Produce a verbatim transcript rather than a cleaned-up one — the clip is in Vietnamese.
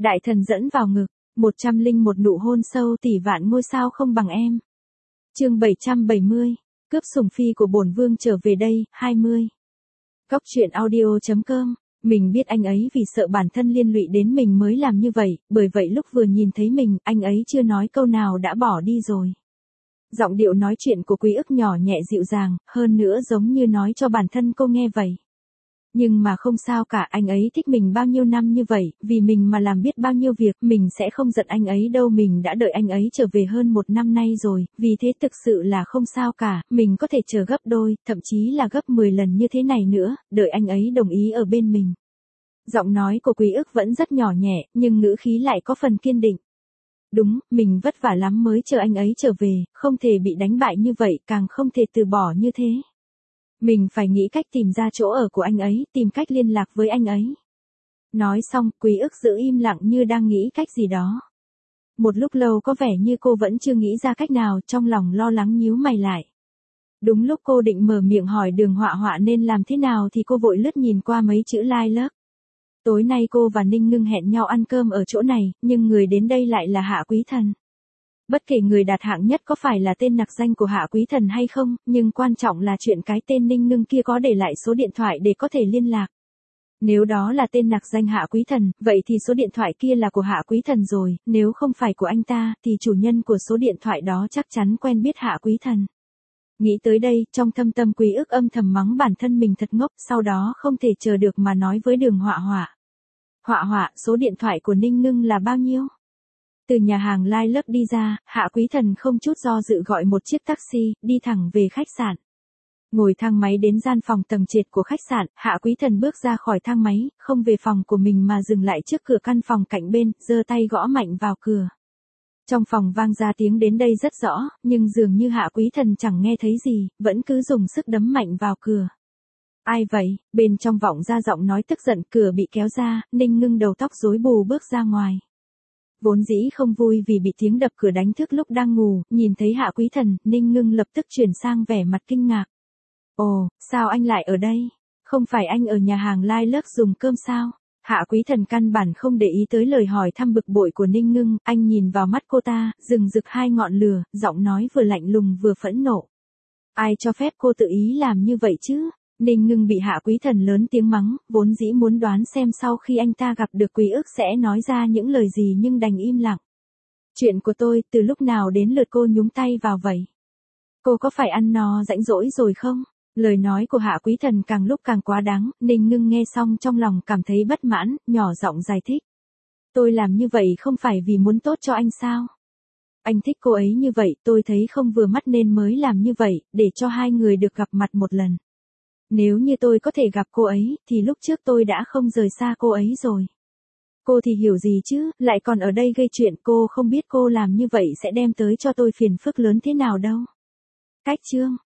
Đại thần dẫn vào ngực, một trăm linh một nụ hôn sâu tỷ vạn ngôi sao không bằng em. Chương bảy trăm bảy mươi, cướp sủng phi của bổn vương trở về đây, hai mươi. Góc truyện audio chấm com. Mình biết anh ấy vì sợ bản thân liên lụy đến mình mới làm như vậy, bởi vậy lúc vừa nhìn thấy mình, anh ấy chưa nói câu nào đã bỏ đi rồi. Giọng điệu nói chuyện của Quý Ức nhỏ nhẹ dịu dàng, hơn nữa giống như nói cho bản thân cô nghe vậy. Nhưng mà không sao cả, anh ấy thích mình bao nhiêu năm như vậy, vì mình mà làm biết bao nhiêu việc, mình sẽ không giận anh ấy đâu, mình đã đợi anh ấy trở về hơn một năm nay rồi, vì thế thực sự là không sao cả, mình có thể chờ gấp đôi, thậm chí là gấp mười lần như thế này nữa, đợi anh ấy đồng ý ở bên mình. Giọng nói của Quý Ức vẫn rất nhỏ nhẹ, nhưng ngữ khí lại có phần kiên định. Đúng, mình vất vả lắm mới chờ anh ấy trở về, không thể bị đánh bại như vậy, càng không thể từ bỏ như thế. Mình phải nghĩ cách tìm ra chỗ ở của anh ấy, tìm cách liên lạc với anh ấy. Nói xong, Quý Ức giữ im lặng như đang nghĩ cách gì đó. Một lúc lâu có vẻ như cô vẫn chưa nghĩ ra cách nào, trong lòng lo lắng nhíu mày lại. Đúng lúc cô định mở miệng hỏi Đường Họa Họa nên làm thế nào thì cô vội lướt nhìn qua mấy chữ like love. Tối nay cô và Ninh Ngưng hẹn nhau ăn cơm ở chỗ này, nhưng người đến đây lại là Hạ Quý Thần. Bất kể người đạt hạng nhất có phải là tên nặc danh của Hạ Quý Thần hay không, nhưng quan trọng là chuyện cái tên Ninh Ngưng kia có để lại số điện thoại để có thể liên lạc. Nếu đó là tên nặc danh Hạ Quý Thần, vậy thì số điện thoại kia là của Hạ Quý Thần rồi, nếu không phải của anh ta, thì chủ nhân của số điện thoại đó chắc chắn quen biết Hạ Quý Thần. Nghĩ tới đây, trong thâm tâm Quý Ức âm thầm mắng bản thân mình thật ngốc, sau đó không thể chờ được mà nói với Đường Họa Họa. Họa Họa, số điện thoại của Ninh Ngưng là bao nhiêu? Từ nhà hàng Lai Lấp đi ra, Hạ Quý Thần không chút do dự gọi một chiếc taxi, đi thẳng về khách sạn. Ngồi thang máy đến gian phòng tầng trệt của khách sạn, Hạ Quý Thần bước ra khỏi thang máy, không về phòng của mình mà dừng lại trước cửa căn phòng cạnh bên, giơ tay gõ mạnh vào cửa. Trong phòng vang ra tiếng đến đây rất rõ, nhưng dường như Hạ Quý Thần chẳng nghe thấy gì, vẫn cứ dùng sức đấm mạnh vào cửa. Ai vậy? Bên trong vọng ra giọng nói tức giận, cửa bị kéo ra, Ninh Ngưng đầu tóc rối bù bước ra ngoài. Vốn dĩ không vui vì bị tiếng đập cửa đánh thức lúc đang ngủ, nhìn thấy Hạ Quý Thần, Ninh Ngưng lập tức chuyển sang vẻ mặt kinh ngạc. Ồ, sao anh lại ở đây? Không phải anh ở nhà hàng Lai Love dùng cơm sao? Hạ Quý Thần căn bản không để ý tới lời hỏi thăm bực bội của Ninh Ngưng, anh nhìn vào mắt cô ta, rừng rực hai ngọn lửa, giọng nói vừa lạnh lùng vừa phẫn nộ. Ai cho phép cô tự ý làm như vậy chứ? Ninh Ngưng bị Hạ Quý Thần lớn tiếng mắng, vốn dĩ muốn đoán xem sau khi anh ta gặp được Quý Ức sẽ nói ra những lời gì nhưng đành im lặng. Chuyện của tôi, từ lúc nào đến lượt cô nhúng tay vào vậy? Cô có phải ăn no rãnh rỗi rồi không? Lời nói của Hạ Quý Thần càng lúc càng quá đáng, Ninh Ngưng nghe xong trong lòng cảm thấy bất mãn, nhỏ giọng giải thích. Tôi làm như vậy không phải vì muốn tốt cho anh sao? Anh thích cô ấy như vậy, tôi thấy không vừa mắt nên mới làm như vậy, để cho hai người được gặp mặt một lần. Nếu như tôi có thể gặp cô ấy, thì lúc trước tôi đã không rời xa cô ấy rồi. Cô thì hiểu gì chứ, lại còn ở đây gây chuyện, cô không biết cô làm như vậy sẽ đem tới cho tôi phiền phức lớn thế nào đâu. Cách chương.